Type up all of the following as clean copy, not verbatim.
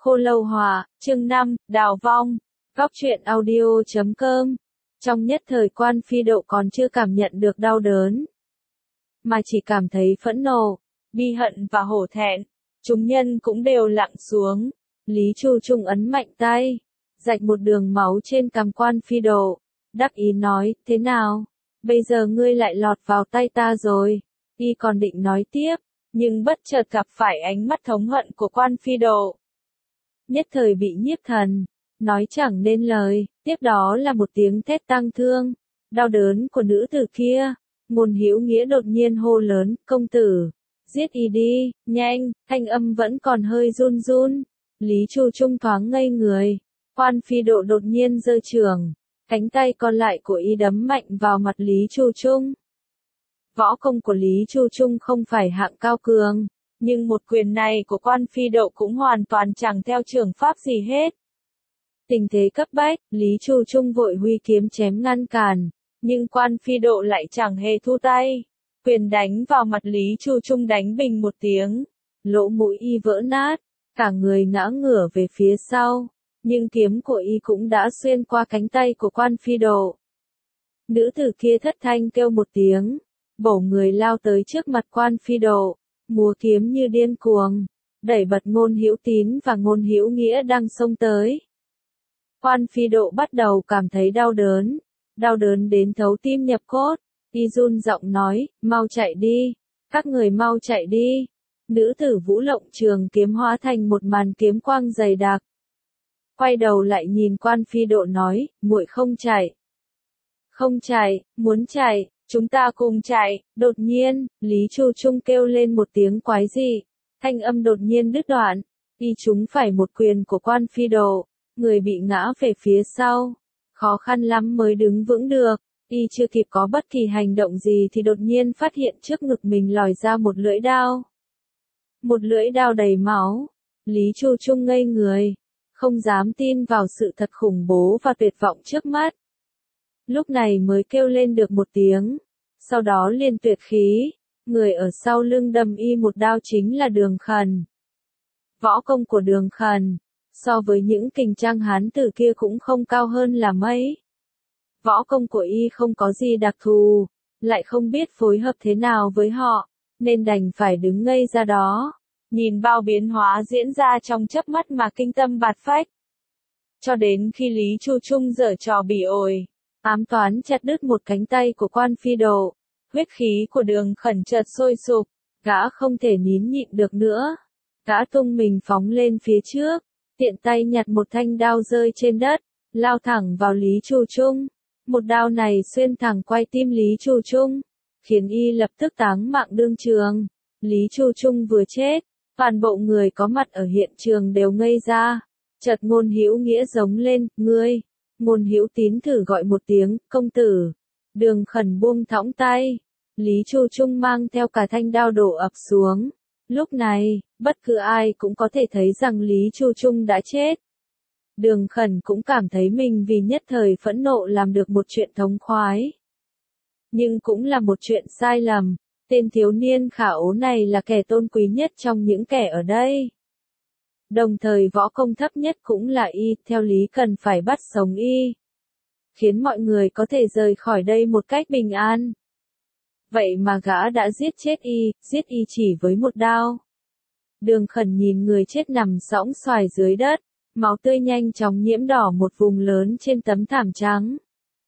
Khô Lâu Hòa, chương 5, Đào Vong, Góc truyện audio.com. Trong nhất thời Quan Phi Độ còn chưa cảm nhận được đau đớn, mà chỉ cảm thấy phẫn nộ, bi hận và hổ thẹn. Chúng nhân cũng đều lặng xuống. Lý Chu Trung ấn mạnh tay, rạch một đường máu trên cằm Quan Phi Độ, đắc ý nói, thế nào? Bây giờ ngươi lại lọt vào tay ta rồi. Y còn định nói tiếp, nhưng bất chợt gặp phải ánh mắt thống hận của Quan Phi Độ. Nhất thời bị nhiếp thần, nói chẳng nên lời, tiếp đó là một tiếng thét tang thương, đau đớn của nữ tử kia. Ngôn Hữu Nghĩa đột nhiên hô lớn, công tử, giết y đi, nhanh, thanh âm vẫn còn hơi run run. Lý Chu Trung thoáng ngây người, Quan Phi Độ đột nhiên giơ chưởng, cánh tay còn lại của y đấm mạnh vào mặt Lý Chu Trung. Võ công của Lý Chu Trung không phải hạng cao cường, nhưng một quyền này của Quan Phi Độ cũng hoàn toàn chẳng theo trường pháp gì hết. Tình thế cấp bách, Lý Chu Trung vội huy kiếm chém ngăn cản, nhưng Quan Phi Độ lại chẳng hề thu tay. Quyền đánh vào mặt Lý Chu Trung đánh bình một tiếng, lỗ mũi y vỡ nát, cả người ngã ngửa về phía sau, nhưng kiếm của y cũng đã xuyên qua cánh tay của Quan Phi Độ. Nữ tử kia thất thanh kêu một tiếng, bổ người lao tới trước mặt Quan Phi Độ, múa kiếm như điên cuồng, đẩy bật Ngôn Hữu Tín và Ngôn Hữu Nghĩa đang xông tới. Quan Phi Độ bắt đầu cảm thấy đau đớn đến thấu tim nhập cốt, y run giọng nói, mau chạy đi, các người mau chạy đi. Nữ tử Vũ Lộng trường kiếm hóa thành một màn kiếm quang dày đặc. Quay đầu lại nhìn Quan Phi Độ nói, muội không chạy. Không chạy, muốn chạy, chúng ta cùng chạy. Đột nhiên, Lý Chu Trung kêu lên một tiếng quái dị, thanh âm đột nhiên đứt đoạn, y trúng phải một quyền của Quan Phi Độ, người bị ngã về phía sau, khó khăn lắm mới đứng vững được. Y chưa kịp có bất kỳ hành động gì thì đột nhiên phát hiện trước ngực mình lòi ra một lưỡi đao. Một lưỡi đao đầy máu. Lý Chu Trung ngây người, không dám tin vào sự thật khủng bố và tuyệt vọng trước mắt. Lúc này mới kêu lên được một tiếng, sau đó liền tuyệt khí, người ở sau lưng đâm y một đao chính là Đường Khẩn. Võ công của Đường Khẩn, so với những kình trang hán tử kia cũng không cao hơn là mấy. Võ công của y không có gì đặc thù, lại không biết phối hợp thế nào với họ, nên đành phải đứng ngây ra đó, nhìn bao biến hóa diễn ra trong chớp mắt mà kinh tâm bạt phách. Cho đến khi Lý Chu Trung giở trò bỉ ổi, ám toán chặt đứt một cánh tay của Quan Phi Độ, huyết khí của Đường Khẩn chợt sôi sục, gã không thể nín nhịn được nữa. Gã tung mình phóng lên phía trước, tiện tay nhặt một thanh đao rơi trên đất, lao thẳng vào Lý Chu Trung. Một đao này xuyên thẳng quai tim Lý Chu Trung, khiến y lập tức táng mạng đương trường. Lý Chu Trung vừa chết, toàn bộ người có mặt ở hiện trường đều ngây ra. Chợt Ngôn Hữu Nghĩa giống lên, ngươi. Ngôn Hữu Tín thử gọi một tiếng, công tử. Đường Khẩn buông thõng tay. Lý Chu Trung mang theo cả thanh đao đổ ập xuống. Lúc này, bất cứ ai cũng có thể thấy rằng Lý Chu Trung đã chết. Đường Khẩn cũng cảm thấy mình vì nhất thời phẫn nộ làm được một chuyện thống khoái. Nhưng cũng là một chuyện sai lầm, tên thiếu niên khả ố này là kẻ tôn quý nhất trong những kẻ ở đây. Đồng thời võ công thấp nhất cũng là y, theo lý cần phải bắt sống y, khiến mọi người có thể rời khỏi đây một cách bình an. Vậy mà gã đã giết y chỉ với một đao. Đường Khẩn nhìn người chết nằm sõng soài dưới đất, máu tươi nhanh chóng nhiễm đỏ một vùng lớn trên tấm thảm trắng.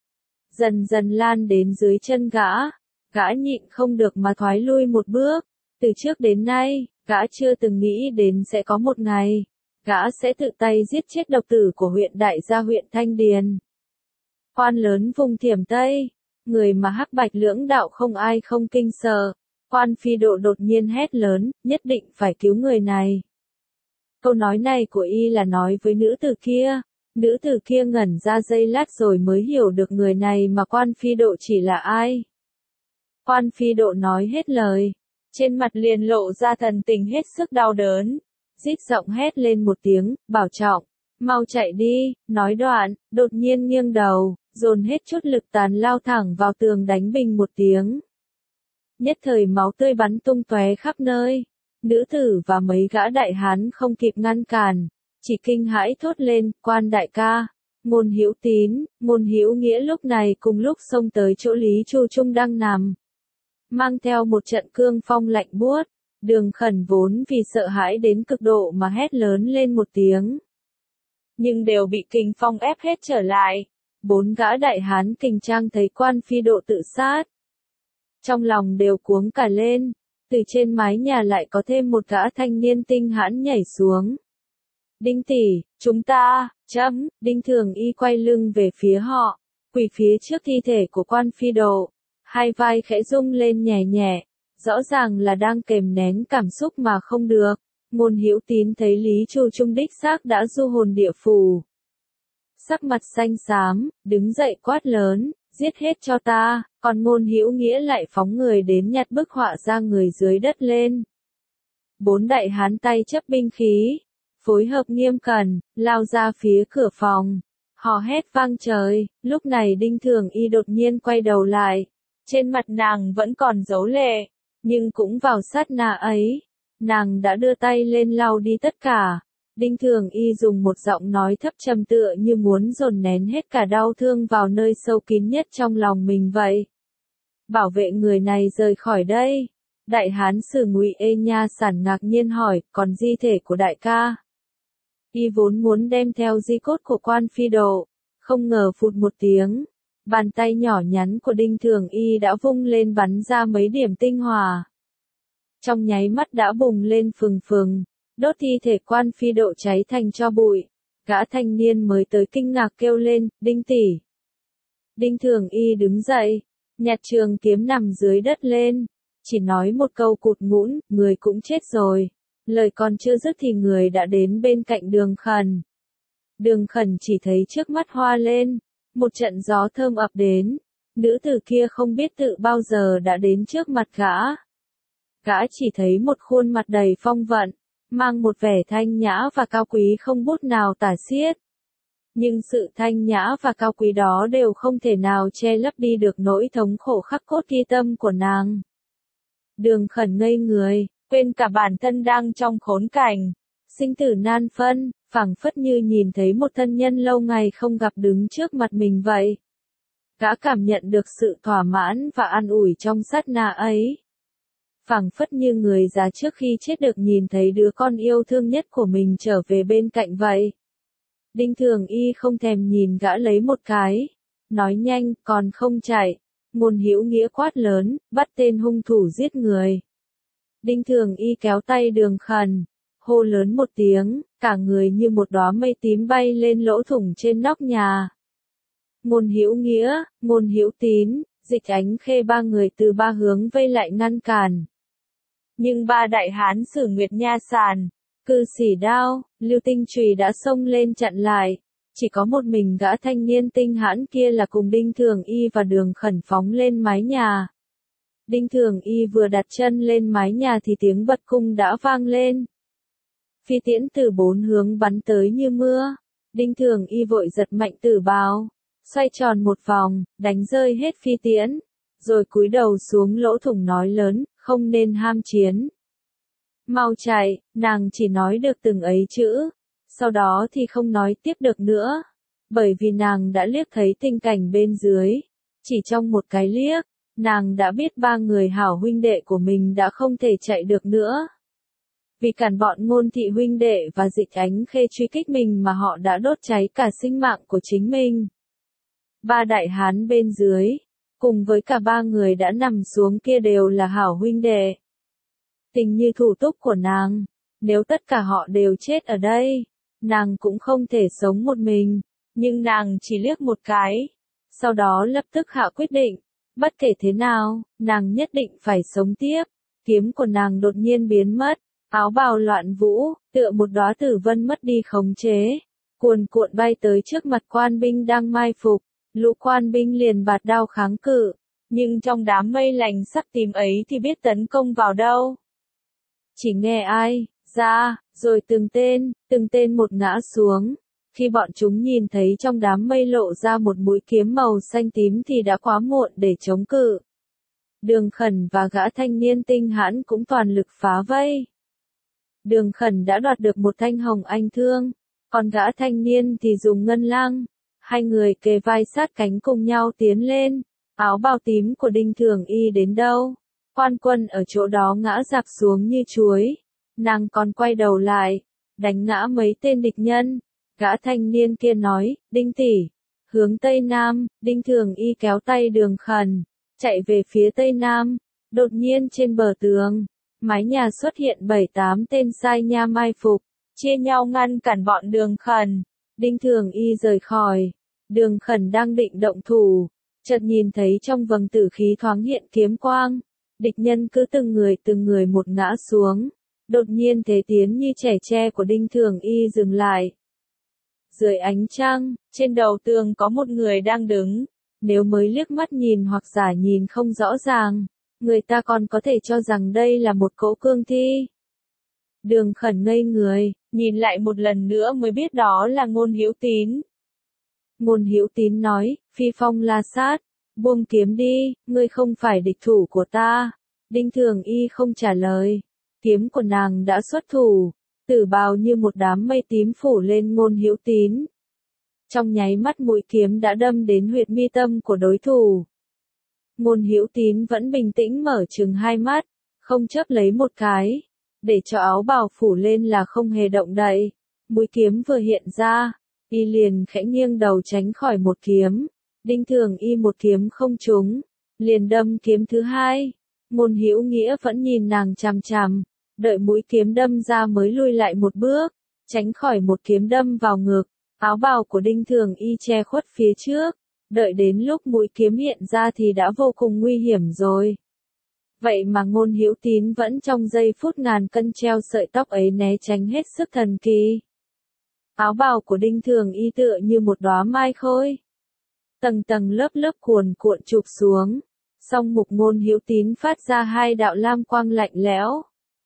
Dần dần lan đến dưới chân gã nhịn không được mà thoái lui một bước. Từ trước đến nay, gã chưa từng nghĩ đến sẽ có một ngày, gã sẽ tự tay giết chết độc tử của huyện Đại Gia huyện Thanh Điền. Quan lớn vùng Thiểm Tây, người mà hắc bạch lưỡng đạo không ai không kinh sợ. Quan Phi Độ đột nhiên hét lớn, nhất định phải cứu người này. Câu nói này của y là nói với nữ tử kia. Nữ tử kia ngẩn ra giây lát rồi mới hiểu được người này mà Quan Phi Độ chỉ là ai. Quan Phi Độ nói hết lời, trên mặt liền lộ ra thần tình hết sức đau đớn, rít giọng hét lên một tiếng, bảo trọng, mau chạy đi. Nói đoạn, đột nhiên nghiêng đầu, dồn hết chút lực tàn lao thẳng vào tường đánh bình một tiếng. Nhất thời máu tươi bắn tung tóe khắp nơi. Nữ tử và mấy gã đại hán không kịp ngăn cản, chỉ kinh hãi thốt lên, quan đại ca. Ngôn Hữu Tín, Ngôn Hữu Nghĩa lúc này cùng lúc xông tới chỗ Lý Chu Trung đang nằm. Mang theo một trận cương phong lạnh buốt, Đường Khẩn vốn vì sợ hãi đến cực độ mà hét lớn lên một tiếng. Nhưng đều bị kình phong ép hết trở lại. 4 gã đại hán kình trang thấy quan phi độ tự sát. Trong lòng đều cuống cả lên, từ trên mái nhà lại có thêm một gã thanh niên tinh hãn nhảy xuống. Đinh tỷ, chúng ta, Đinh Thường Y quay lưng về phía họ, quỳ phía trước thi thể của quan phi độ, hai vai khẽ rung lên nhẹ nhẹ, rõ ràng là đang kềm nén cảm xúc mà không được. Ngôn Hữu Tín thấy Lý Chu Trung đích xác đã du hồn địa phủ. Sắc mặt xanh xám, đứng dậy quát lớn, giết hết cho ta, còn Ngôn Hữu Nghĩa lại phóng người đến nhặt bức họa ra người dưới đất lên. 4 đại hán tay chấp binh khí, phối hợp nghiêm cẩn, lao ra phía cửa phòng. Hò hét vang trời, lúc này Đinh Thường Y đột nhiên quay đầu lại. Trên mặt nàng vẫn còn dấu lệ, nhưng cũng vào sát na ấy, nàng đã đưa tay lên lau đi tất cả. Đinh Thường Y dùng một giọng nói thấp trầm tựa như muốn dồn nén hết cả đau thương vào nơi sâu kín nhất trong lòng mình vậy. Bảo vệ người này rời khỏi đây. Đại hán Sử Ngụy Ê Nha Sản ngạc nhiên hỏi, còn di thể của đại ca? Y vốn muốn đem theo di cốt của quan phi độ, không ngờ phụt một tiếng. Bàn tay nhỏ nhắn của Đinh Thường Y đã vung lên bắn ra mấy điểm tinh hỏa. Trong nháy mắt đã bùng lên phừng phừng, đốt thi thể quan phi độ cháy thành tro bụi. Gã thanh niên mới tới kinh ngạc kêu lên, Đinh tỷ. Đinh Thường Y đứng dậy, nhặt trường kiếm nằm dưới đất lên, chỉ nói một câu cụt ngũn, người cũng chết rồi. Lời còn chưa dứt thì người đã đến bên cạnh Đường Khẩn. Đường Khẩn chỉ thấy trước mắt hoa lên, một trận gió thơm ập đến, nữ tử kia không biết tự bao giờ đã đến trước mặt gã. Gã chỉ thấy một khuôn mặt đầy phong vận, mang một vẻ thanh nhã và cao quý không bút nào tả xiết. Nhưng sự thanh nhã và cao quý đó đều không thể nào che lấp đi được nỗi thống khổ khắc cốt ghi tâm của nàng. Đường Khẩn ngây người, quên cả bản thân đang trong khốn cảnh, sinh tử nan phân, phảng phất như nhìn thấy một thân nhân lâu ngày không gặp đứng trước mặt mình vậy. Gã cảm nhận được sự thỏa mãn và an ủi trong sát na ấy. Phảng phất như người già trước khi chết được nhìn thấy đứa con yêu thương nhất của mình trở về bên cạnh vậy. Đinh Thường Y không thèm nhìn gã lấy một cái, nói nhanh, còn không chạy. Ngôn Hữu Nghĩa quát lớn, bắt tên hung thủ giết người. Đinh Thường Y kéo tay Đường Khẩn, hô lớn một tiếng, cả người như một đóa mây tím bay lên lỗ thủng trên nóc nhà. Ngôn Hữu Nghĩa, Ngôn Hữu Tín, Dịch Ánh Khê ba người từ ba hướng vây lại ngăn cản. Nhưng ba đại hán Sử Nguyệt Nha Sàn, Cư Sĩ Đao, Lưu Tinh Chùy đã xông lên chặn lại. Chỉ có một mình gã thanh niên tinh hãn kia là cùng Đinh Thường Y và Đường Khẩn phóng lên mái nhà. Đinh Thường Y vừa đặt chân lên mái nhà thì tiếng bật cung đã vang lên. Phi tiễn từ 4 hướng bắn tới như mưa. Đinh Thường Y vội giật mạnh tử bào, xoay tròn một vòng, đánh rơi hết phi tiễn, rồi cúi đầu xuống lỗ thủng nói lớn, không nên ham chiến. Mau chạy, nàng chỉ nói được từng ấy chữ, sau đó thì không nói tiếp được nữa, bởi vì nàng đã liếc thấy tình cảnh bên dưới. Chỉ trong một cái liếc, nàng đã biết ba người hảo huynh đệ của mình đã không thể chạy được nữa. Vì cản bọn Ngôn thị huynh đệ và Dịch Ánh Khê truy kích mình mà họ đã đốt cháy cả sinh mạng của chính mình. Ba đại hán bên dưới, cùng với cả ba người đã nằm xuống kia đều là hảo huynh đệ. Tình như thủ túc của nàng, nếu tất cả họ đều chết ở đây, nàng cũng không thể sống một mình, nhưng nàng chỉ liếc một cái, sau đó lập tức hạ quyết định, bất kể thế nào, nàng nhất định phải sống tiếp. Kiếm của nàng đột nhiên biến mất, áo bào loạn vũ, tựa một đóa tử vân mất đi khống chế, cuồn cuộn bay tới trước mặt quan binh đang mai phục. Lũ quan binh liền bạt đao kháng cự, nhưng trong đám mây lành sắc tím ấy thì biết tấn công vào đâu. Chỉ nghe ai, ra, rồi từng tên một ngã xuống. Khi bọn chúng nhìn thấy trong đám mây lộ ra một mũi kiếm màu xanh tím thì đã quá muộn để chống cự. Đường Khẩn và gã thanh niên tinh hãn cũng toàn lực phá vây. Đường Khẩn đã đoạt được một thanh hồng anh thương, Còn gã thanh niên thì dùng ngân lang. Hai người kề vai sát cánh cùng nhau tiến lên. Áo bào tím của Đinh Thường Y đến đâu? Quan Quân ở chỗ đó ngã rạp xuống như chuối. Nàng còn quay đầu lại, đánh ngã mấy tên địch nhân. Gã thanh niên kia nói, Đinh tỷ, hướng Tây Nam. Đinh Thường Y kéo tay Đường Khẩn, chạy về phía Tây Nam. Đột nhiên trên bờ tường, mái nhà xuất hiện 7-8 tên sai nha mai phục, chia nhau ngăn cản bọn Đường Khẩn. Đinh Thường Y rời khỏi. Đường Khẩn đang định động thủ, chợt nhìn thấy trong vầng tử khí thoáng hiện kiếm quang. Địch nhân cứ từng người một ngã xuống. Đột nhiên thế tiến như trẻ tre của Đinh Thường Y dừng lại. Dưới ánh trăng, trên đầu tường có một người đang đứng. Nếu mới liếc mắt nhìn hoặc giả nhìn không rõ ràng, người ta còn có thể cho rằng đây là một cỗ cương thi. Đường Khẩn ngây người, nhìn lại một lần nữa mới biết đó là Ngôn Hữu Tín. Ngôn Hữu Tín nói, Phi Phong La Sát, buông kiếm đi, ngươi không phải địch thủ của ta. Đinh Thường Y không trả lời. Kiếm của nàng đã xuất thủ, tử bào như một đám mây tím phủ lên Ngôn Hữu Tín. Trong nháy mắt mũi kiếm đã đâm đến huyệt mi tâm của đối thủ. Ngôn Hữu Tín vẫn bình tĩnh mở trừng hai mắt, không chớp lấy một cái, để cho áo bào phủ lên là không hề động đậy. Mũi kiếm vừa hiện ra, y liền khẽ nghiêng đầu tránh khỏi một kiếm. Đinh Thường Y một kiếm không trúng, liền đâm kiếm thứ hai. Ngôn Hữu Nghĩa vẫn nhìn nàng chằm chằm, đợi mũi kiếm đâm ra mới lùi lại một bước, tránh khỏi một kiếm đâm vào ngực. Áo bào của Đinh Thường Y che khuất phía trước, đợi đến lúc mũi kiếm hiện ra thì đã vô cùng nguy hiểm rồi. Vậy mà Ngôn Hữu Tín vẫn trong giây phút ngàn cân treo sợi tóc ấy né tránh hết sức thần kỳ. Áo bào của Đinh Thường Y tựa như một đóa mai khôi, tầng tầng lớp lớp cuồn cuộn chụp xuống. Song mục Ngôn Hữu Tín phát ra hai đạo lam quang lạnh lẽo,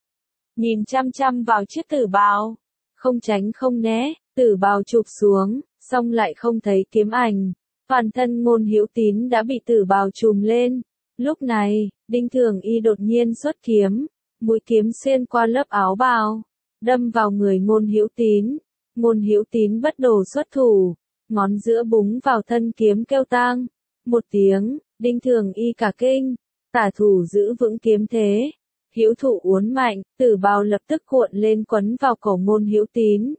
nhìn chăm chăm vào chiếc tử bào, không tránh không né. Tử bào chụp xuống, song lại không thấy kiếm ảnh. Toàn thân Ngôn Hữu Tín đã bị tử bào trùm lên. Lúc này, Đinh Thường Y đột nhiên xuất kiếm, mũi kiếm xuyên qua lớp áo bào, đâm vào người Ngôn Hữu Tín. Ngôn Hữu Tín bất đồ xuất thủ, ngón giữa búng vào thân kiếm kêu tang. Một tiếng, Đinh Thường Y cả kinh, tả thủ giữ vững kiếm thế, hữu thủ uốn mạnh, tử bào lập tức cuộn lên quấn vào cổ Ngôn Hữu Tín.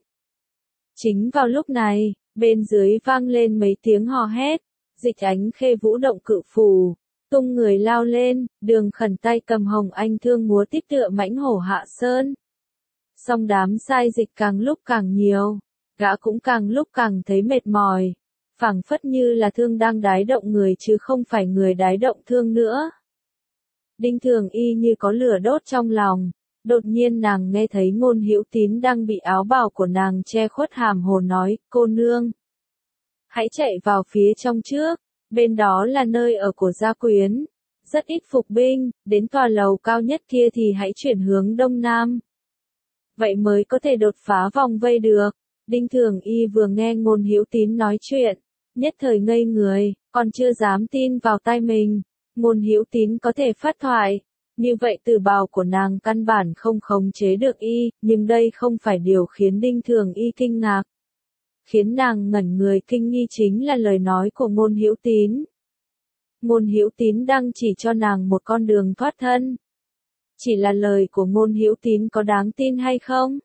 Chính vào lúc này, bên dưới vang lên mấy tiếng hò hét. Dịch Ánh Khê vũ động cự phù, tung người lao lên. Đường Khẩn tay cầm hồng anh thương múa tít tựa mãnh hổ hạ sơn. Song đám sai dịch càng lúc càng nhiều, gã cũng càng lúc càng thấy mệt mỏi, phảng phất như là thương đang đái động người chứ không phải người đái động thương nữa. Đinh Thường Y như có lửa đốt trong lòng. Đột nhiên nàng nghe thấy Ngôn Hữu Tín đang bị áo bào của nàng che khuất hàm hồ nói, cô nương, hãy chạy vào phía trong trước, bên đó là nơi ở của gia quyến, rất ít phục binh, đến tòa lầu cao nhất kia thì hãy chuyển hướng đông nam. Vậy mới có thể đột phá vòng vây được. Đinh Thường Y vừa nghe Ngôn Hữu Tín nói chuyện, nhất thời ngây người, còn chưa dám tin vào tai mình. Ngôn Hữu Tín có thể phát thoại. Như vậy tử bào của nàng căn bản không khống chế được y, nhưng đây không phải điều khiến Đinh Thường Y kinh ngạc. Khiến nàng ngẩn người kinh nghi chính là lời nói của Ngôn Hữu Tín. Ngôn Hữu Tín đang chỉ cho nàng một con đường thoát thân. Chỉ là lời của Ngôn Hữu Tín có đáng tin hay không?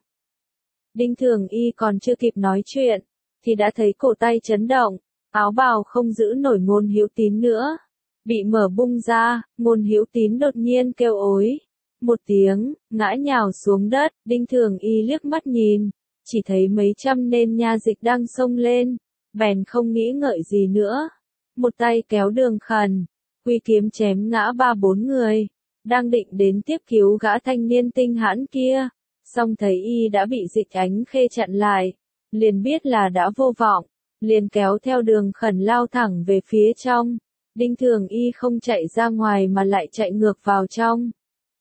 Đinh Thường Y còn chưa kịp nói chuyện, thì đã thấy cổ tay chấn động, áo bào không giữ nổi Ngôn Hữu Tín nữa. Bị mở bung ra, Ngôn Hữu Tín đột nhiên kêu ối. Một tiếng, ngã nhào xuống đất. Đinh Thường Y liếc mắt nhìn, chỉ thấy mấy trăm nên nha dịch đang xông lên, bèn không nghĩ ngợi gì nữa. Một tay kéo Đường Khẩn, huy kiếm chém ngã 3-4 người, đang định đến tiếp cứu gã thanh niên tinh hãn kia. Song thấy y đã bị Dịch Ánh Khê chặn lại, liền biết là đã vô vọng, liền kéo theo Đường Khẩn lao thẳng về phía trong. Đinh Thường Y không chạy ra ngoài mà lại chạy ngược vào trong.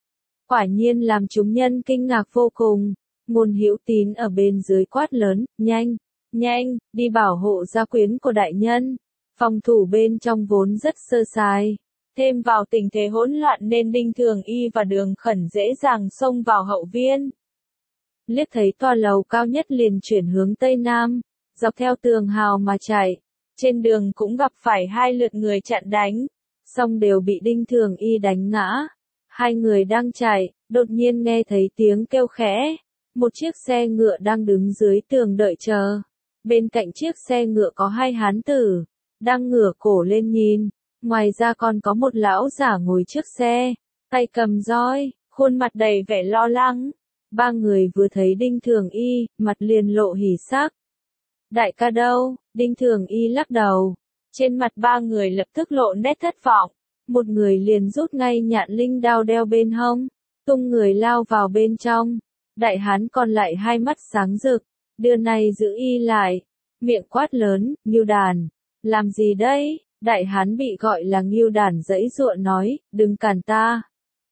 Quả nhiên làm chúng nhân kinh ngạc vô cùng. Ngôn Hữu Tín ở bên dưới quát lớn, nhanh, nhanh, đi bảo hộ gia quyến của đại nhân. Phòng thủ bên trong vốn rất sơ sài, thêm vào tình thế hỗn loạn nên Đinh Thường Y và Đường Khẩn dễ dàng xông vào hậu viên. liếc thấy tòa lầu cao nhất liền chuyển hướng Tây Nam, dọc theo tường hào mà chạy. Trên đường cũng gặp phải 2 lượt người chặn đánh, song đều bị Đinh Thường Y đánh ngã. 2 người đang chạy, đột nhiên nghe thấy tiếng kêu khẽ. Một chiếc xe ngựa đang đứng dưới tường đợi chờ. Bên cạnh chiếc xe ngựa có 2 hán tử, đang ngửa cổ lên nhìn. Ngoài ra còn có một lão giả ngồi trước xe, tay cầm roi, khuôn mặt đầy vẻ lo lắng. 3 người vừa thấy Đinh Thường Y, mặt liền lộ hỉ sắc. Đại ca đâu? Đinh Thường Y lắc đầu. Trên mặt 3 người lập tức lộ nét thất vọng. Một người liền rút ngay nhạn linh đao đeo bên hông, tung người lao vào bên trong. Đại hán còn lại 2 mắt sáng rực, đưa này giữ Y lại, miệng quát lớn, Ngưu Đàn, làm gì đây? Đại hán bị gọi là Ngưu Đàn giãy giụa nói, đừng cản ta.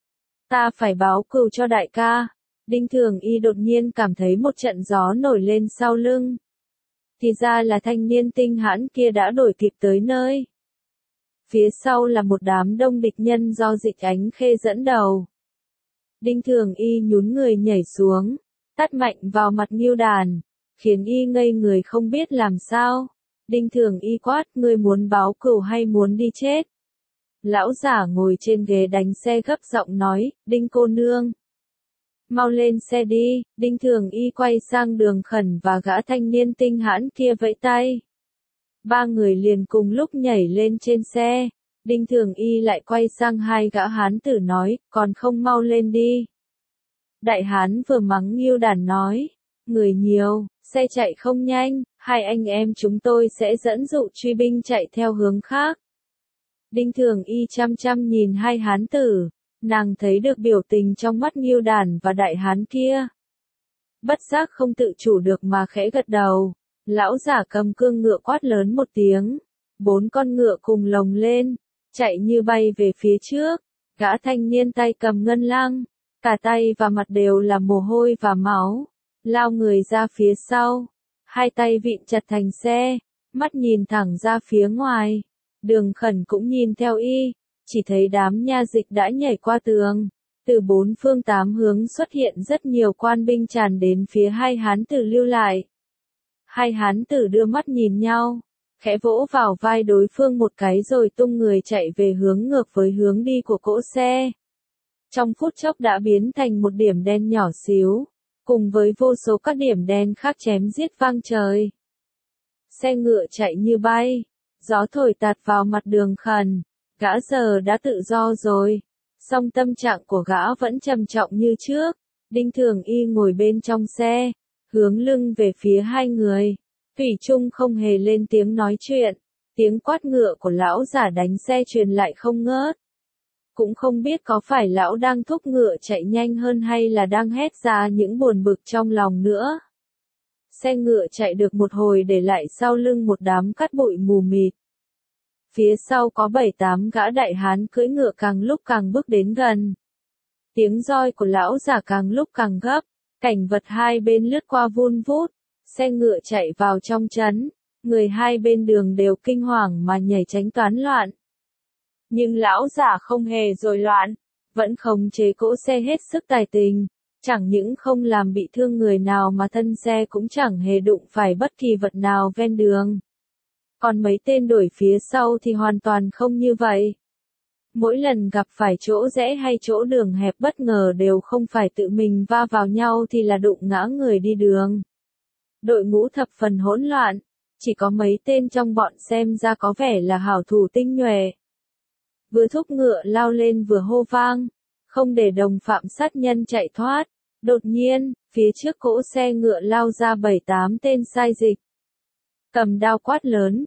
Ta phải báo cừu cho đại ca. Đinh Thường Y đột nhiên cảm thấy một trận gió nổi lên sau lưng. Thì ra là thanh niên tinh hãn kia đã đuổi kịp tới nơi. Phía sau là một đám đông địch nhân do Dịch Ánh Khê dẫn đầu. Đinh Thường Y nhún người nhảy xuống, tát mạnh vào mặt Ngưu Đàn, khiến Y ngây người không biết làm sao. Đinh Thường Y quát, ngươi muốn báo cừu hay muốn đi chết? Lão giả ngồi trên ghế đánh xe gấp giọng nói, Đinh cô nương, mau lên xe đi. Đinh Thường Y quay sang Đường Khẩn và gã thanh niên tinh hãn kia vẫy tay. 3 người liền cùng lúc nhảy lên trên xe. Đinh Thường Y lại quay sang 2 gã hán tử nói, còn không mau lên đi. Đại hán vừa mắng Ngưu Đàn nói, người nhiều, xe chạy không nhanh, 2 anh em chúng tôi sẽ dẫn dụ truy binh chạy theo hướng khác. Đinh Thường Y chăm chăm nhìn 2 hán tử, nàng thấy được biểu tình trong mắt Ngưu Đàn và đại hán kia. Bất giác không tự chủ được mà khẽ gật đầu. Lão giả cầm cương ngựa quát lớn một tiếng. 4 con ngựa cùng lồng lên, chạy như bay về phía trước. Gã thanh niên tay cầm ngân lang, cả tay và mặt đều là mồ hôi và máu, lao người ra phía sau. 2 tay vịn chặt thành xe, mắt nhìn thẳng ra phía ngoài. Đường Khẩn cũng nhìn theo Y, chỉ thấy đám nha dịch đã nhảy qua tường. Từ 4 phương 8 hướng xuất hiện rất nhiều quan binh tràn đến phía 2 hán tử lưu lại. 2 hán tử đưa mắt nhìn nhau, khẽ vỗ vào vai đối phương một cái rồi tung người chạy về hướng ngược với hướng đi của cỗ xe. Trong phút chốc đã biến thành một điểm đen nhỏ xíu, cùng với vô số các điểm đen khác chém giết vang trời. Xe ngựa chạy như bay, gió thổi tạt vào mặt Đường Khẩn, gã giờ đã tự do rồi, song tâm trạng của gã vẫn trầm trọng như trước. Đinh Thường Y ngồi bên trong xe, hướng lưng về phía 2 người, thủy chung không hề lên tiếng nói chuyện. Tiếng quát ngựa của lão giả đánh xe truyền lại không ngớt. Cũng không biết có phải lão đang thúc ngựa chạy nhanh hơn hay là đang hét ra những buồn bực trong lòng nữa. Xe ngựa chạy được một hồi để lại sau lưng một đám cát bụi mù mịt. Phía sau có 7-8 gã đại hán cưỡi ngựa càng lúc càng bước đến gần. Tiếng roi của lão giả càng lúc càng gấp, cảnh vật hai bên lướt qua vun vút, xe ngựa chạy vào trong trấn, người hai bên đường đều kinh hoàng mà nhảy tránh toán loạn. Nhưng lão giả không hề rối loạn, vẫn khống chế cỗ xe hết sức tài tình, chẳng những không làm bị thương người nào mà thân xe cũng chẳng hề đụng phải bất kỳ vật nào ven đường. Còn mấy tên đuổi phía sau thì hoàn toàn không như vậy. Mỗi lần gặp phải chỗ rẽ hay chỗ đường hẹp bất ngờ đều không phải tự mình va vào nhau thì là đụng ngã người đi đường. Đội ngũ thập phần hỗn loạn, chỉ có mấy tên trong bọn xem ra có vẻ là hảo thủ tinh nhuệ. Vừa thúc ngựa lao lên vừa hô vang, không để đồng phạm sát nhân chạy thoát. Đột nhiên, phía trước cỗ xe ngựa lao ra 7-8 tên sai dịch. Cầm đao quát lớn,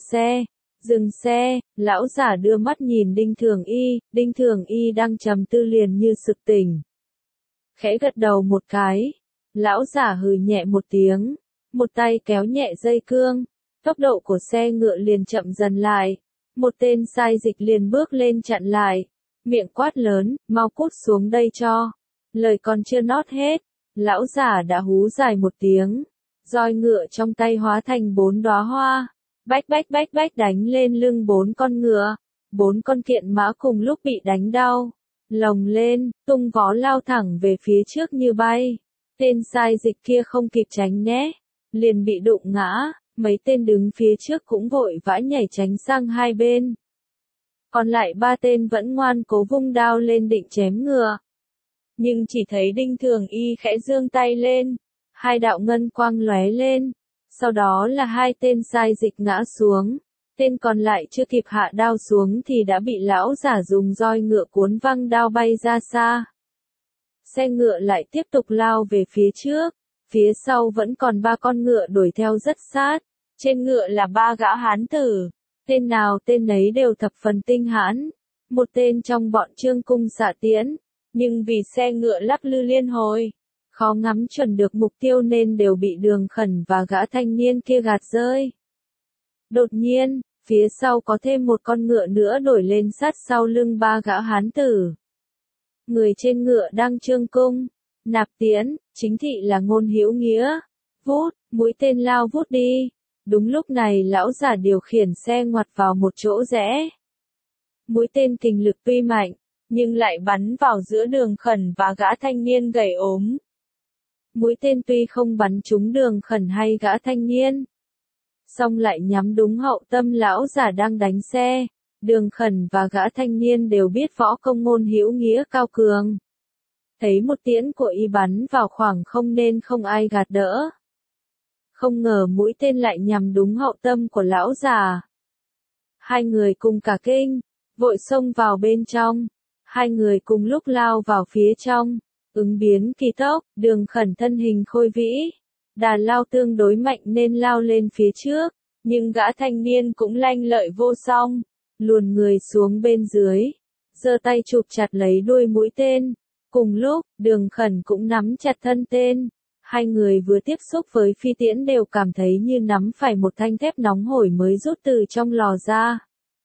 dừng xe, lão giả đưa mắt nhìn Đinh Thường Y đang trầm tư liền như sực tỉnh. Khẽ gật đầu một cái, lão giả hừ nhẹ một tiếng, một tay kéo nhẹ dây cương, tốc độ của xe ngựa liền chậm dần lại, một tên sai dịch liền bước lên chặn lại, miệng quát lớn, mau cút xuống đây cho. Lời còn chưa nót hết, lão giả đã hú dài một tiếng, roi ngựa trong tay hóa thành 4 đóa hoa, bách đánh lên lưng 4 con ngựa, 4 con kiện mã cùng lúc bị đánh đau, lồng lên, tung vó lao thẳng về phía trước như bay. Tên sai dịch kia không kịp tránh né, liền bị đụng ngã, mấy tên đứng phía trước cũng vội vã nhảy tránh sang hai bên. Còn lại ba tên vẫn ngoan cố vung đao lên định chém ngựa. Nhưng chỉ thấy Đinh Thường Y khẽ giương tay lên, hai đạo ngân quang lóe lên, sau đó là hai tên sai dịch ngã xuống, tên còn lại chưa kịp hạ đao xuống thì đã bị lão giả dùng roi ngựa cuốn văng đao bay ra xa. Xe ngựa lại tiếp tục lao về phía trước, phía sau vẫn còn ba con ngựa đuổi theo rất sát, trên ngựa là ba gã hán tử, tên nào tên nấy đều thập phần tinh hãn, một tên trong bọn Trương Cung xạ tiễn, nhưng vì xe ngựa lắc lư liên hồi, khó ngắm chuẩn được mục tiêu nên đều bị Đường Khẩn và gã thanh niên kia gạt rơi. Đột nhiên, phía sau có thêm một con ngựa nữa nổi lên sát sau lưng ba gã hán tử. Người trên ngựa đang Trương Cung, nạp tiễn, chính thị là Ngôn Hữu Nghĩa. Vút, mũi tên lao vút đi. Đúng lúc này lão giả điều khiển xe ngoặt vào một chỗ rẽ. Mũi tên kình lực tuy mạnh, nhưng lại bắn vào giữa Đường Khẩn và gã thanh niên gầy ốm. Mũi tên tuy không bắn trúng Đường Khẩn hay gã thanh niên, song lại nhắm đúng hậu tâm lão giả đang đánh xe. Đường Khẩn và gã thanh niên đều biết võ công Ngôn Hữu Nghĩa cao cường. Thấy một tiễn của y bắn vào khoảng không nên không ai gạt đỡ. Không ngờ mũi tên lại nhằm đúng hậu tâm của lão già. Hai người cùng cả kinh, vội xông vào bên trong. Hai người cùng lúc lao vào phía trong. Ứng biến kỳ tốc, Đường Khẩn thân hình khôi vĩ. Đà lao tương đối mạnh nên lao lên phía trước. Nhưng gã thanh niên cũng lanh lợi vô song. Luồn người xuống bên dưới, giơ tay chụp chặt lấy đuôi mũi tên. Cùng lúc, Đường Khẩn cũng nắm chặt thân tên. Hai người vừa tiếp xúc với phi tiễn đều cảm thấy như nắm phải một thanh thép nóng hổi mới rút từ trong lò ra.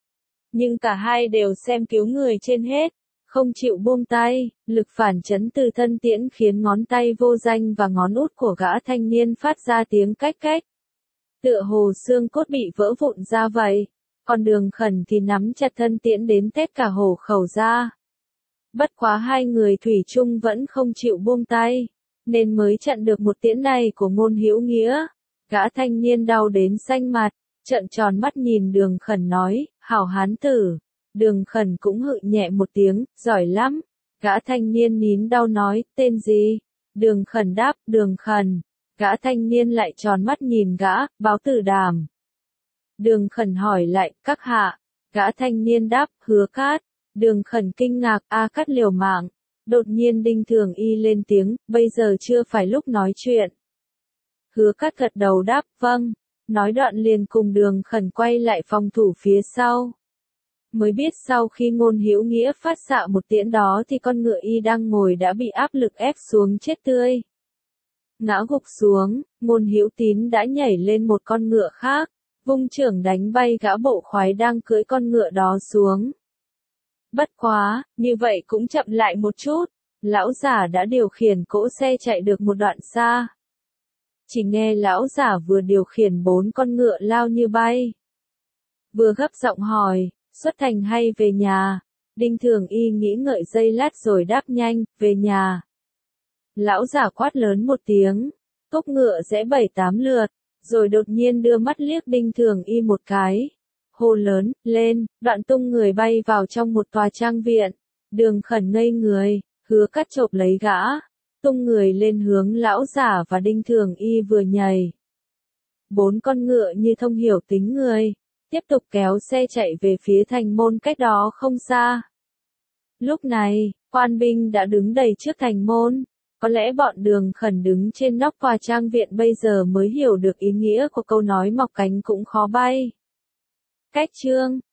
Nhưng cả hai đều xem cứu người trên hết, không chịu buông tay, lực phản chấn từ thân tiễn khiến ngón tay vô danh và ngón út của gã thanh niên phát ra tiếng cách cách. Tựa hồ xương cốt bị vỡ vụn ra vậy. Còn Đường Khẩn thì nắm chặt thân tiễn đến tét cả hổ khẩu ra. Bất quá hai người thủy chung vẫn không chịu buông tay, nên mới chặn được một tiễn này của Ngôn Hữu Nghĩa. Gã thanh niên đau đến xanh mặt, trợn tròn mắt nhìn Đường Khẩn nói, hảo hán tử. Đường Khẩn cũng hự nhẹ một tiếng, giỏi lắm. Gã thanh niên nín đau nói, tên gì? Đường Khẩn đáp, Đường Khẩn. Gã thanh niên lại tròn mắt nhìn gã, Báo Tử Đàm. Đường Khẩn hỏi lại, các hạ. Gã thanh niên đáp, Hứa Cát. Đường Khẩn kinh ngạc, A Cát liều mạng. Đột nhiên Đinh Thường Y lên tiếng, bây giờ chưa phải lúc nói chuyện. Hứa Cát gật đầu đáp, vâng. Nói đoạn liền cùng Đường Khẩn quay lại phòng thủ phía sau. Mới biết sau khi Ngôn Hữu Nghĩa phát xạ một tiễn đó thì con ngựa y đang ngồi đã bị áp lực ép xuống chết tươi. Ngã gục xuống, Ngôn Hữu Tín đã nhảy lên một con ngựa khác, vung chưởng đánh bay gã bộ khoái đang cưỡi con ngựa đó xuống. Bất quá, như vậy cũng chậm lại một chút, lão giả đã điều khiển cỗ xe chạy được một đoạn xa. Chỉ nghe lão giả vừa điều khiển 4 con ngựa lao như bay. Vừa gấp giọng hỏi, xuất thành hay về nhà? Đinh Thường Y nghĩ ngợi giây lát rồi đáp nhanh, về nhà. Lão giả quát lớn một tiếng, cốc ngựa rẽ 7-8 lượt, rồi đột nhiên đưa mắt liếc Đinh Thường Y một cái. Hô lớn, lên, đoạn tung người bay vào trong một tòa trang viện. Đường Khẩn ngây người, Hứa Cát chộp lấy gã, tung người lên hướng lão giả và Đinh Thường Y vừa nhảy. 4 con ngựa như thông hiểu tính người, tiếp tục kéo xe chạy về phía thành môn cách đó không xa. Lúc này, quan binh đã đứng đầy trước thành môn. Có lẽ bọn Đường Khẩn đứng trên nóc tòa trang viện bây giờ mới hiểu được ý nghĩa của câu nói mọc cánh cũng khó bay. Cách chương